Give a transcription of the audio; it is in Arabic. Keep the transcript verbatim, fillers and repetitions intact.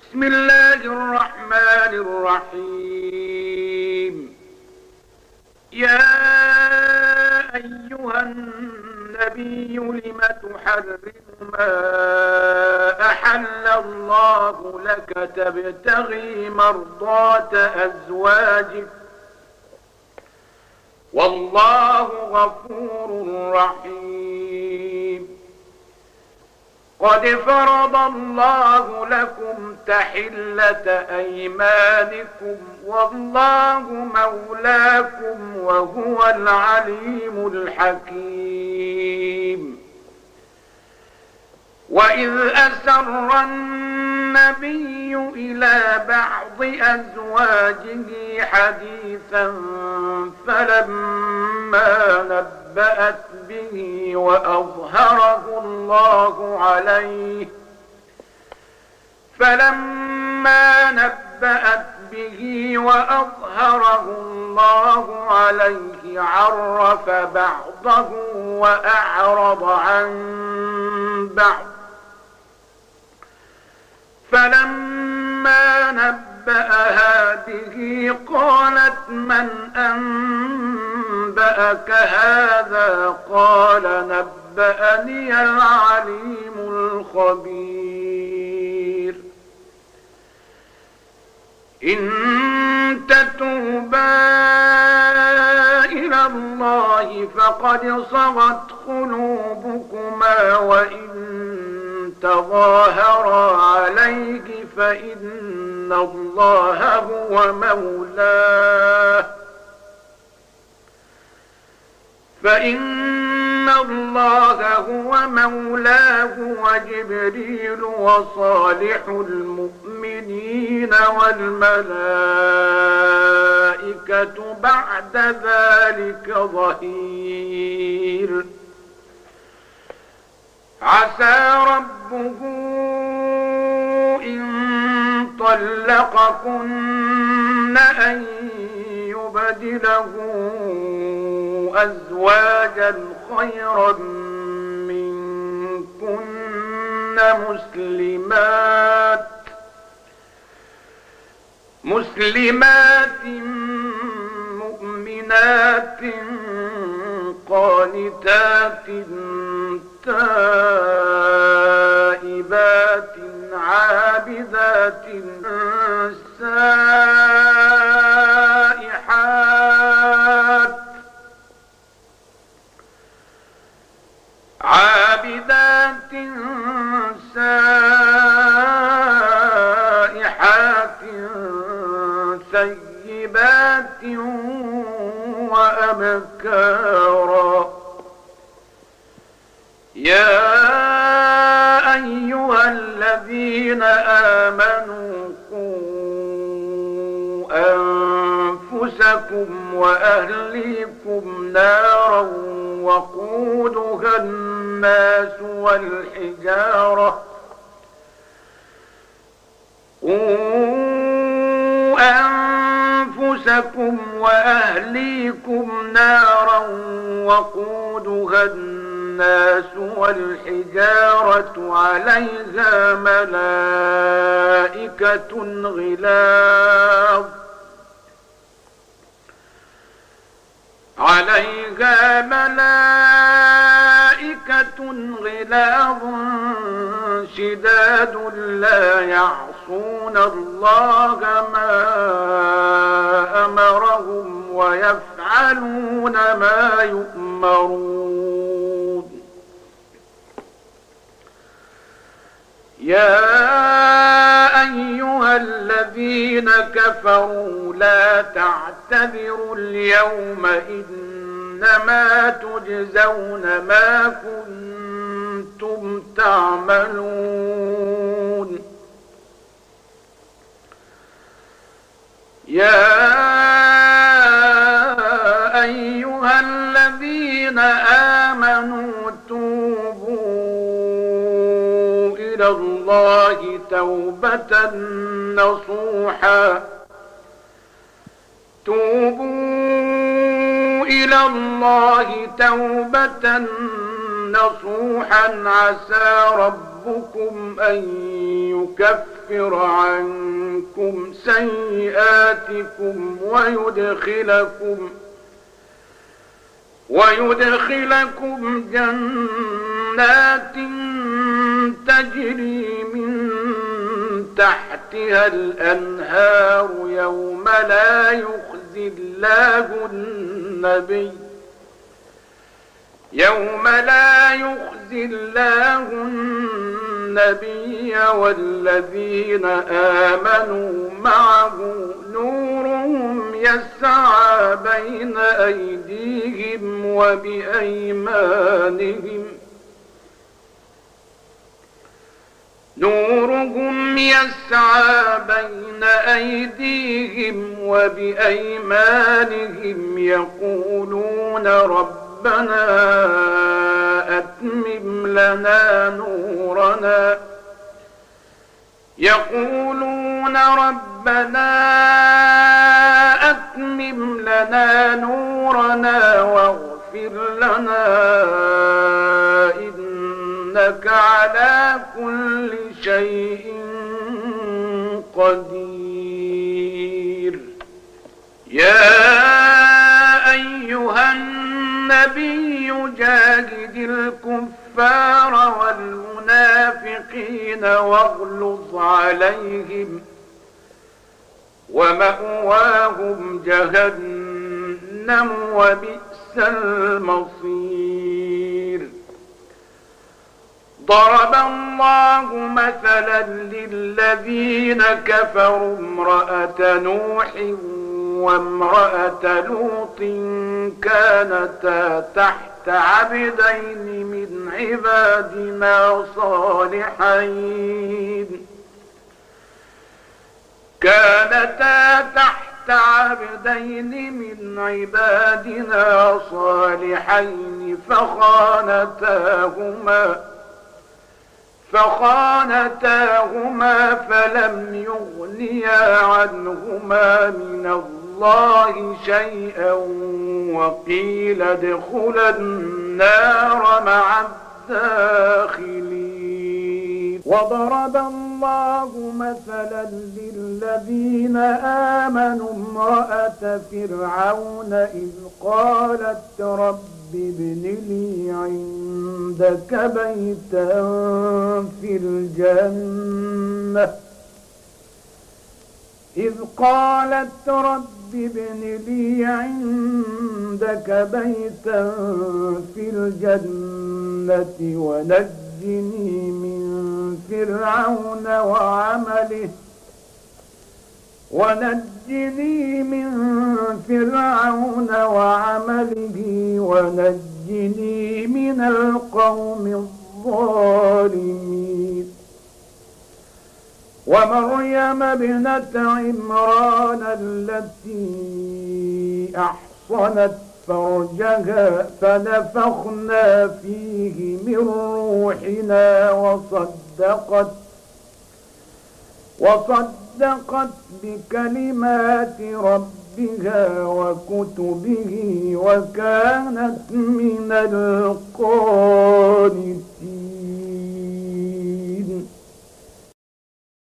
بسم الله الرحمن الرحيم. يا أيها النبي لم تحرم ما أحل الله لك تبتغي مرضات أزواجك والله غفور رحيم. قد فرض الله لكم تحلة أيمانكم والله مولاكم وهو العليم الحكيم. وإذ أسر النبي إلى بعض أزواجه حديثا فلما نبأت به وأظهره الله عليه فلما نبأت به وأظهره الله عليه عرف بعضه وأعرض عن بعض. فلما نبأها به قالت من أنبأك هذا؟ قال نبأني العليم الخبير. إن تتوبا إلى الله فقد صغت قلوبكما وإن تظاهرا عليه فإن الله هو مولاه فإن الله هو مولاه وجبريل وصالح المؤمنين والملائكة بعد ذلك ظهير. عسى ربه إن طلقكن أن يبدله أزواجا خيرا منكن مسلمات مسلمات مؤمنات قانتات تائبات عابدات سائحات عابدات سائحات ثيبات وأبكارا. يا أيها الذين آمنوا قوا أنفسكم وأهليكم نارا وقودها الناس والحجارة قوا أنفسكم وأهليكم نارا وقودها الناس والحجارة عليها ملائكة غلاظ عليها ملائكة غلاظ شداد لا يعصون الله ما أمرهم ويفعلون ما يؤمرون. يا أيها الذين كفروا لا تعتذروا اليوم إنما تجزون ما كنتم تعملون. يا أيها الذين آمنوا توبوا إلى الله توبة نصوحا توبوا إلى الله توبة نصوحا عسى ربكم ربكم أن يكفر عنكم سيئاتكم ويدخلكم ويدخلكم جنات تجري من تحتها الأنهار يوم لا يخزي الله النبي يوم لا يخزي الله النبي والذين آمنوا معه نورهم يسعى بين أيديهم وبأيمانهم نورهم يسعى بين أيديهم وبأيمانهم يقولون ربنا أتمم لنا نورنا يقولون ربنا أتمم لنا نورنا واغفر لنا إنك على كل شيء قدير. يا أيها النبي جاهد الكفار والمنافقين واغلظ عليهم ومأواهم جهنم وبئس المصير. ضرب الله مثلا للذين كفروا امرأة نوح وامرأة لوط كانتا تحت عبدين من عبادنا صالحين كانتا تحت عبدين من عبادنا صالحين فخانتاهما فخانتاهما فلم يغنيا عنهما من الله شيئا وقيل ادخلا النار مع الداخلين. وضرب الله مثلا للذين آمنوا امرأة فرعون إذ قالت رب ابن لي عندك بيتا في الجنة إذ قالت رب ابن لي عندك بيتا في الجنة ونجني من فرعون وعمله ونجني من فرعون وعمله ونجني من القوم الظالمين. ومريم ابنة عمران التي أحصنت فرجها فنفخنا فيه من روحنا وصدقت وصدقت بكلمات ربها وكتبه وكانت من القانتين.